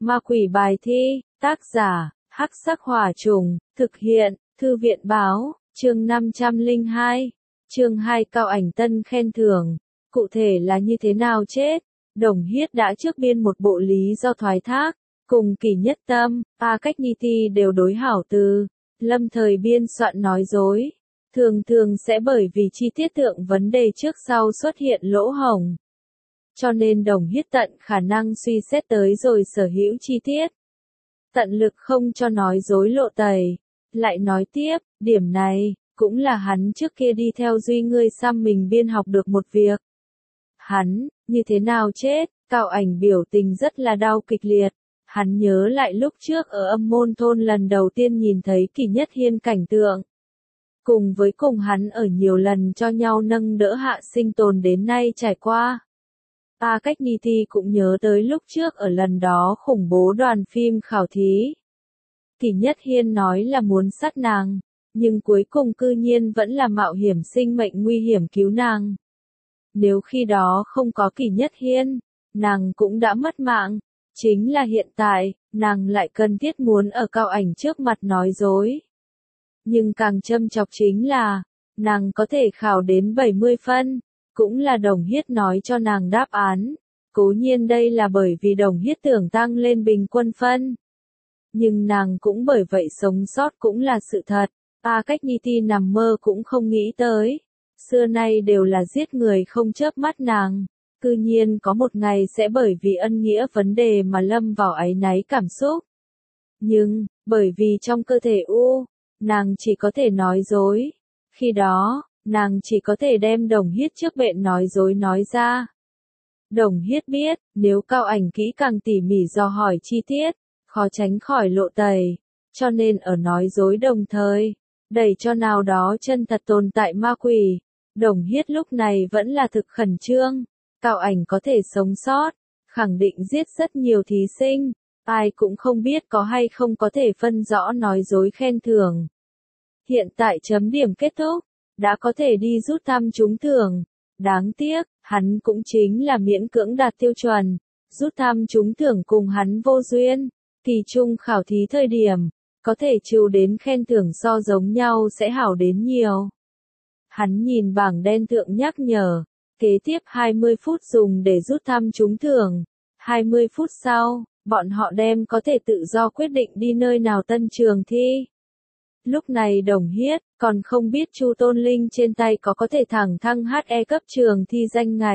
Ma quỷ bài thi, tác giả, Hắc Sắc Hỏa Trùng, thực hiện, Thư viện báo, chương 502, chương 2 Cao Ảnh Tân khen thưởng, cụ thể là như thế nào chết? Đồng Hiết đã trước biên một bộ lý do thoái thác, cùng Kỷ Nhất Tâm, A Cách Ni Ti đều đối hảo từ, lâm thời biên soạn nói dối, thường thường sẽ bởi vì chi tiết thượng vấn đề trước sau xuất hiện lỗ hổng. Cho nên Đồng Hiết tận khả năng suy xét tới rồi sở hữu chi tiết. Tận lực không cho nói dối lộ tẩy. Lại nói tiếp, điểm này, cũng là hắn trước kia đi theo Duy ngươi xăm mình biên học được một việc. Hắn, như thế nào chết, Cao Ảnh biểu tình rất là đau kịch liệt. Hắn nhớ lại lúc trước ở Âm Môn Thôn lần đầu tiên nhìn thấy Kỷ Nhất Hiên cảnh tượng. Cùng với cùng hắn ở nhiều lần cho nhau nâng đỡ hạ sinh tồn đến nay trải qua. A Cách Ni Ti cũng nhớ tới lúc trước ở lần đó khủng bố đoàn phim khảo thí. Kỷ Nhất Hiên nói là muốn sát nàng, nhưng cuối cùng cư nhiên vẫn là mạo hiểm sinh mệnh nguy hiểm cứu nàng. Nếu khi đó không có Kỷ Nhất Hiên, nàng cũng đã mất mạng. Chính là hiện tại, nàng lại cần thiết muốn ở Cao Ảnh trước mặt nói dối. Nhưng càng châm chọc chính là, nàng có thể khảo đến 70 phân. Cũng là Đồng Hiết nói cho nàng đáp án. Cố nhiên đây là bởi vì Đồng Hiết tưởng tăng lên bình quân phân. Nhưng nàng cũng bởi vậy sống sót cũng là sự thật. A Cách Ni Ti nằm mơ cũng không nghĩ tới. Xưa nay đều là giết người không chớp mắt nàng. Cư nhiên có một ngày sẽ bởi vì ân nghĩa vấn đề mà lâm vào áy náy cảm xúc. Nhưng, bởi vì trong cơ thể nàng chỉ có thể nói dối. Khi đó, nàng chỉ có thể đem Đồng Hiết trước bệnh nói dối nói ra. Đồng Hiết biết, nếu Cao Ảnh kỹ càng tỉ mỉ dò hỏi chi tiết, khó tránh khỏi lộ tẩy, cho nên ở nói dối đồng thời, đẩy cho nào đó chân thật tồn tại ma quỷ. Đồng Hiết lúc này vẫn là thực khẩn trương, Cao Ảnh có thể sống sót, khẳng định giết rất nhiều thí sinh, ai cũng không biết có hay không có thể phân rõ nói dối khen thưởng. Hiện tại chấm điểm kết thúc. Đã có thể đi rút thăm trúng thưởng. Đáng tiếc, hắn cũng chính là miễn cưỡng đạt tiêu chuẩn. Rút thăm trúng thưởng cùng hắn vô duyên. Kỳ trung khảo thí thời điểm, có thể chịu đến khen thưởng so giống nhau sẽ hảo đến nhiều. Hắn nhìn bảng đen thượng nhắc nhở. Kế tiếp 20 phút dùng để rút thăm trúng thưởng. 20 phút sau, bọn họ đem có thể tự do quyết định đi nơi nào tân trường thi. Lúc này Đồng Hiết còn không biết Chu Tôn Linh trên tay có thể thẳng thăng HE cấp trường thi danh ngạch.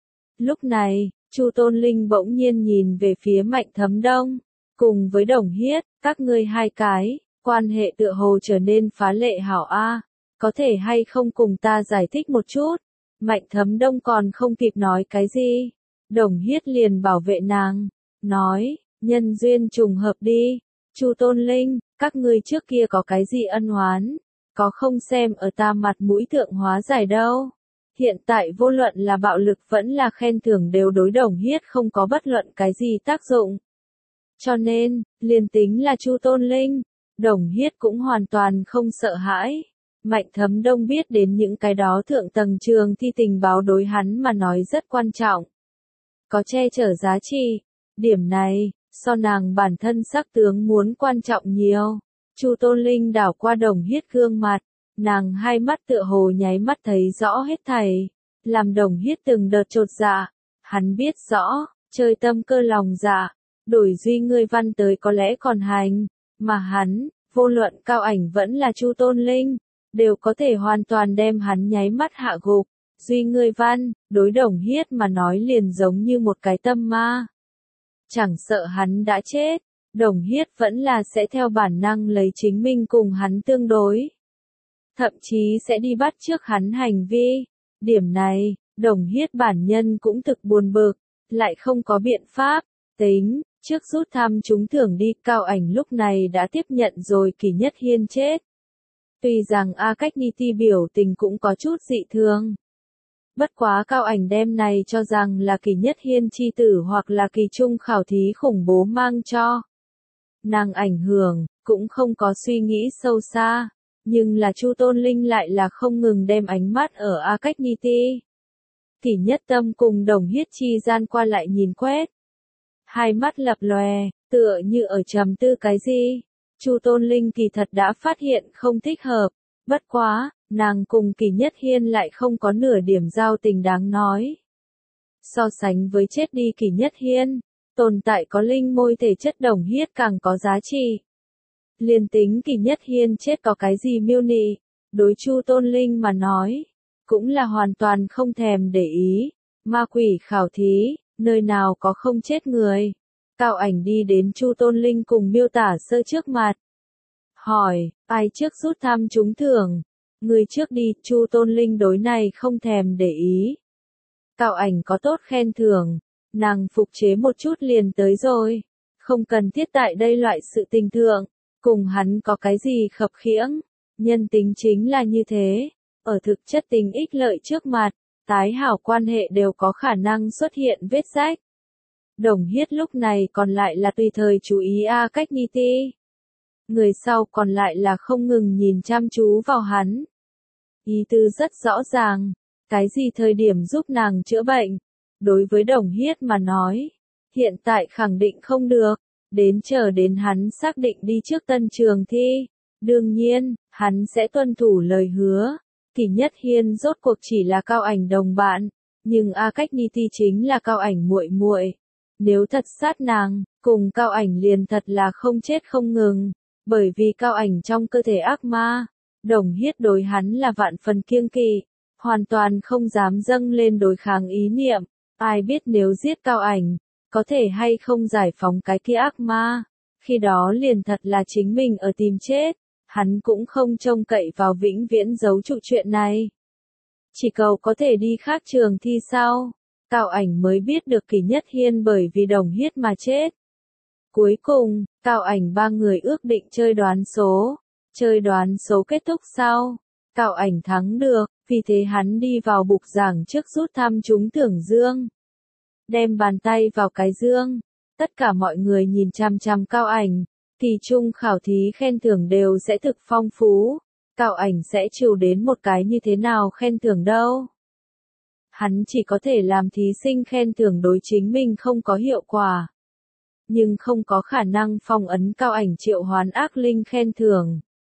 Lúc này, Chu Tôn Linh bỗng nhiên nhìn về phía Mạnh Thấm Đông, cùng với Đồng Hiết, các ngươi hai cái, quan hệ tựa hồ trở nên phá lệ hảo a, có thể hay không cùng ta giải thích một chút? Mạnh Thấm Đông còn không kịp nói cái gì, Đồng Hiết liền bảo vệ nàng, nói, nhân duyên trùng hợp đi. Chu Tôn Linh, các ngươi trước kia có cái gì ân oán, có không xem ở ta mặt mũi thượng hóa giải đâu. Hiện tại vô luận là bạo lực vẫn là khen thưởng đều đối Đồng Hiết không có bất luận cái gì tác dụng. Cho nên, liền tính là Chu Tôn Linh, Đồng Hiết cũng hoàn toàn không sợ hãi. Mạnh Thấm Đông biết đến những cái đó thượng tầng trường thi tình báo đối hắn mà nói rất quan trọng. Có che chở giá trị. Điểm này, so nàng bản thân sắc tướng muốn quan trọng nhiều. Chu Tôn Linh đảo qua Đồng Hiết gương mặt, nàng hai mắt tựa hồ nháy mắt thấy rõ hết thảy, làm Đồng Hiết từng đợt chột dạ. Hắn biết rõ, chơi tâm cơ lòng dạ, đổi Duy ngươi văn tới có lẽ còn hành, mà hắn, vô luận Cao Ảnh vẫn là Chu Tôn Linh, đều có thể hoàn toàn đem hắn nháy mắt hạ gục. Duy ngươi văn, đối Đồng Hiết mà nói liền giống như một cái tâm ma. Chẳng sợ hắn đã chết, Đồng Hiết vẫn là sẽ theo bản năng lấy chính mình cùng hắn tương đối. Thậm chí sẽ đi bắt chước hắn hành vi. Điểm này, Đồng Hiết bản nhân cũng thực buồn bực, lại không có biện pháp. Tính, trước rút thăm trúng thưởng đi, Cao Ảnh lúc này đã tiếp nhận rồi Kỷ Nhất Hiên chết. Tuy rằng A Cách Ni Ti biểu tình cũng có chút dị thường. Bất quá Cao Ảnh đem này cho rằng là Kỷ Nhất Hiên chi tử hoặc là kỳ trung khảo thí khủng bố mang cho nàng ảnh hưởng, cũng không có suy nghĩ sâu xa, nhưng là Chu Tôn Linh lại là không ngừng đem ánh mắt ở A Cách Ni Ti. Kỷ Nhất Tâm cùng Đồng Hiết chi gian qua lại nhìn quét. Hai mắt lập lòe, tựa như ở trầm tư cái gì. Chu Tôn Linh kỳ thật đã phát hiện không thích hợp, bất quá, nàng cùng Kỳ Nhất Hiên lại không có nửa điểm giao tình đáng nói. So sánh với chết đi Kỳ Nhất Hiên, tồn tại có linh môi thể chất Đồng Hiết càng có giá trị. Liên tính Kỳ Nhất Hiên chết có cái gì miêu nị, đối Chu Tôn Linh mà nói, cũng là hoàn toàn không thèm để ý. Ma quỷ khảo thí, nơi nào có không chết người. Cao Ảnh đi đến Chu Tôn Linh cùng miêu tả sơ trước mặt. Hỏi, ai trước rút thăm trúng thưởng? Người trước đi, Chu Tôn Linh đối này không thèm để ý. Cao Ảnh có tốt khen thưởng, nàng phục chế một chút liền tới rồi. Không cần thiết tại đây loại sự tình thượng, cùng hắn có cái gì khập khiễng. Nhân tính chính là như thế, ở thực chất tình ích lợi trước mặt, tái hảo quan hệ đều có khả năng xuất hiện vết rách. Đồng Hiết lúc này còn lại là tùy thời chú ý A Cách Ni Ti. Người sau còn lại là không ngừng nhìn chăm chú vào hắn. Ý tư rất rõ ràng, cái gì thời điểm giúp nàng chữa bệnh. Đối với Đồng Hiết mà nói, hiện tại khẳng định không được, chờ đến hắn xác định đi trước tân trường thi. Đương nhiên, hắn sẽ tuân thủ lời hứa. Kỳ Nhất Hiên rốt cuộc chỉ là Cao Ảnh đồng bạn, nhưng A Cách Ni Ti chính là Cao Ảnh muội muội. Nếu thật sát nàng, cùng Cao Ảnh liền thật là không chết không ngừng, bởi vì Cao Ảnh trong cơ thể ác ma, Đồng Hiết đối hắn là vạn phần kiêng kỵ, hoàn toàn không dám dâng lên đối kháng ý niệm, ai biết nếu giết Cao Ảnh, có thể hay không giải phóng cái kia ác ma, khi đó liền thật là chính mình ở tìm chết, hắn cũng không trông cậy vào vĩnh viễn giấu trụ chuyện này. Chỉ cầu có thể đi khác trường thi sau. Cao Ảnh mới biết được Kỳ Nhất Hiên bởi vì Đồng Hiết mà chết. Cuối cùng, Cao Ảnh ba người ước định chơi đoán số. Chơi đoán số kết thúc sau, Cao Ảnh thắng được, vì thế hắn đi vào bục giảng trước rút thăm trúng thưởng dương. Đem bàn tay vào cái dương, tất cả mọi người nhìn chằm chằm Cao Ảnh, kỳ trung khảo thí khen thưởng đều sẽ thực phong phú. Cao Ảnh sẽ chịu đến một cái như thế nào khen thưởng đâu. Hắn chỉ có thể làm thí sinh khen thưởng đối chính mình không có hiệu quả. Nhưng không có khả năng phong ấn Cao Ảnh triệu hoán ác linh khen thưởng.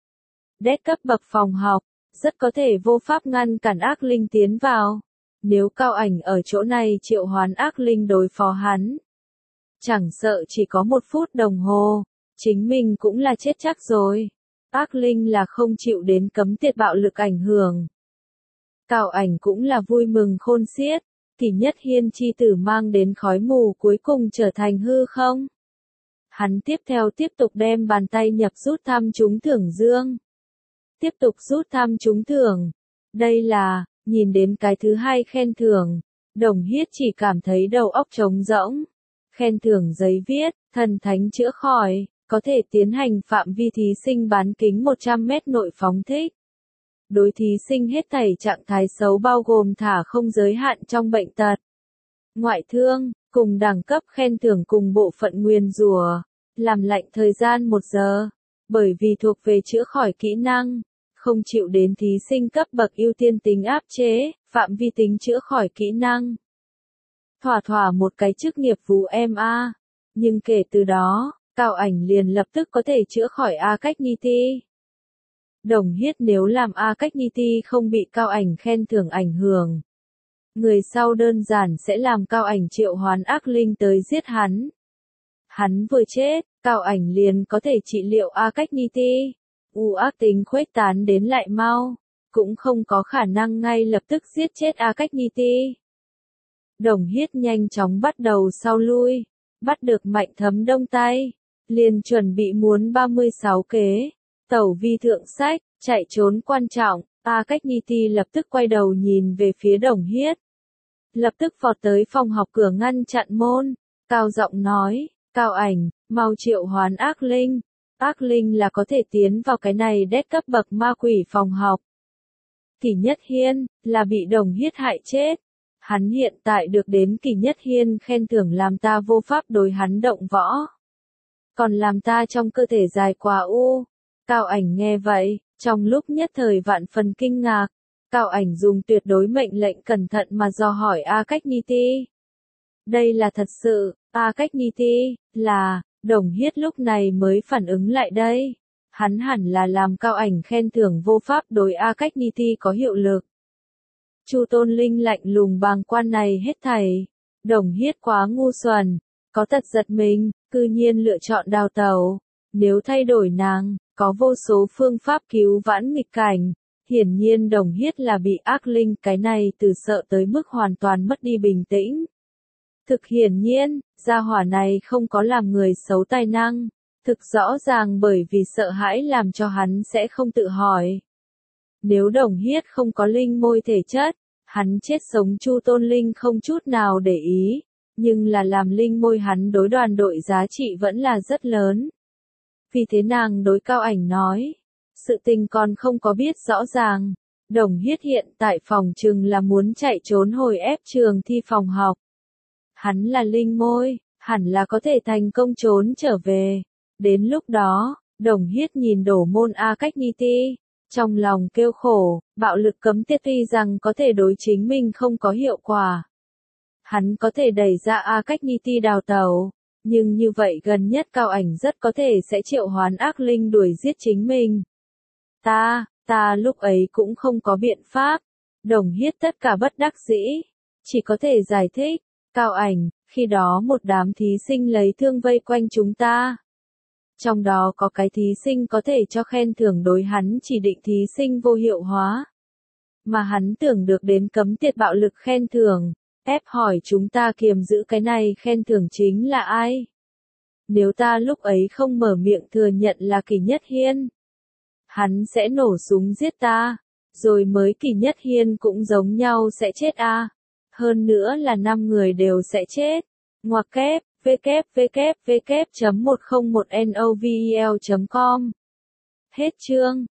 Đét cấp bậc phòng học, rất có thể vô pháp ngăn cản ác linh tiến vào. Nếu Cao Ảnh ở chỗ này triệu hoán ác linh đối phó hắn, chẳng sợ chỉ có 1 phút đồng hồ, chính mình cũng là chết chắc rồi. Ác linh là không chịu đến cấm tiệt bạo lực ảnh hưởng. Cao Ảnh cũng là vui mừng khôn xiết, Kỳ Nhất Hiên chi tử mang đến khói mù cuối cùng trở thành hư không. Hắn tiếp tục đem bàn tay nhập rút thăm trúng thưởng dương. Tiếp tục rút thăm trúng thưởng. Đây là, nhìn đến cái thứ 2 khen thưởng, Đồng Hiết chỉ cảm thấy đầu óc trống rỗng. Khen thưởng giấy viết, thần thánh chữa khỏi, có thể tiến hành phạm vi thí sinh bán kính 100 mét nội phóng thích. Đối thí sinh hết thảy trạng thái xấu bao gồm thả không giới hạn trong bệnh tật, ngoại thương, cùng đẳng cấp khen thưởng cùng bộ phận nguyền rủa, làm lạnh thời gian 1 giờ, bởi vì thuộc về chữa khỏi kỹ năng, không chịu đến thí sinh cấp bậc ưu tiên tính áp chế, phạm vi tính chữa khỏi kỹ năng. Thỏa một cái chức nghiệp vụ MA, nhưng kể từ đó, Cao Ảnh liền lập tức có thể chữa khỏi A Cách Ni Ti. Đồng Hiết nếu làm A Cách Ni Ti không bị Cao Ảnh khen thưởng ảnh hưởng, người sau đơn giản sẽ làm Cao Ảnh triệu hoán ác linh tới giết hắn. Hắn vừa chết, Cao Ảnh liền có thể trị liệu A Cách Ni Ti. Ác tính khuếch tán đến lại mau, cũng không có khả năng ngay lập tức giết chết A Cách Ni Ti. Đồng Hiết nhanh chóng bắt đầu sau lui, bắt được Mạnh Thấm Đông tay, liền chuẩn bị muốn 36 kế, tẩu vi thượng sách, chạy trốn quan trọng. A Cách Ni Ti lập tức quay đầu nhìn về phía Đồng Hiết, lập tức vọt tới phòng học cửa ngăn chặn môn, cao giọng nói, Cao Ảnh, mau triệu hoán ác linh. Ác linh là có thể tiến vào cái này đét cấp bậc ma quỷ phòng học. Kỳ Nhất Hiên, là bị Đồng Hiết hại chết. Hắn hiện tại được đến Kỳ Nhất Hiên khen thưởng làm ta vô pháp đối hắn động võ. Còn làm ta trong cơ thể dài quá u. Cao Ảnh nghe vậy, trong lúc nhất thời vạn phần kinh ngạc. Cao Ảnh dùng tuyệt đối mệnh lệnh cẩn thận mà dò hỏi A Cách Ni Ti. Đây là thật sự, A Cách Ni Ti, là, Đồng Hiết lúc này mới phản ứng lại đây. Hắn hẳn là làm Cao Ảnh khen thưởng vô pháp đối A Cách Ni Ti có hiệu lực. Chu Tôn Linh lạnh lùng bàng quan này hết thảy. Đồng Hiết quá ngu xuẩn, có tật giật mình, cư nhiên lựa chọn đào tẩu. Nếu thay đổi nàng, có vô số phương pháp cứu vãn nghịch cảnh. Hiển nhiên Đồng Hiết là bị ác linh cái này từ sợ tới mức hoàn toàn mất đi bình tĩnh. Thực hiển nhiên, gia hỏa này không có làm người xấu tài năng. Thực rõ ràng bởi vì sợ hãi làm cho hắn sẽ không tự hỏi. Nếu Đồng Hiết không có linh môi thể chất, hắn chết sống Chu Tôn Linh không chút nào để ý. Nhưng là làm linh môi hắn đối đoàn đội giá trị vẫn là rất lớn. Vì thế nàng đối Cao Ảnh nói. Sự tình còn không có biết rõ ràng. Đồng Hiết hiện tại phòng trừng là muốn chạy trốn hồi ép trường thi phòng học. Hắn là linh môi, hẳn là có thể thành công trốn trở về. Đến lúc đó, Đồng Hiết nhìn đổ môn A Cách Ni Ti, trong lòng kêu khổ, bạo lực cấm tiết tuy rằng có thể đối chính mình không có hiệu quả. Hắn có thể đẩy ra A Cách Ni Ti đào tẩu, nhưng như vậy gần nhất Cao Ảnh rất có thể sẽ triệu hoán ác linh đuổi giết chính mình. Ta lúc ấy cũng không có biện pháp. Đồng Hiết tất cả bất đắc dĩ, chỉ có thể giải thích, Cao Ảnh, khi đó một đám thí sinh lấy thương vây quanh chúng ta. Trong đó có cái thí sinh có thể cho khen thưởng đối hắn chỉ định thí sinh vô hiệu hóa. Mà hắn tưởng được đến cấm tiệt bạo lực khen thưởng, ép hỏi chúng ta kiềm giữ cái này khen thưởng chính là ai. Nếu ta lúc ấy không mở miệng thừa nhận là Kỷ Nhất Hiên, hắn sẽ nổ súng giết ta, rồi mới Kỷ Nhất Hiên cũng giống nhau sẽ chết a. Hơn nữa là 5 người đều sẽ chết. Ngoặc kép, www.101novel.com. Hết chương.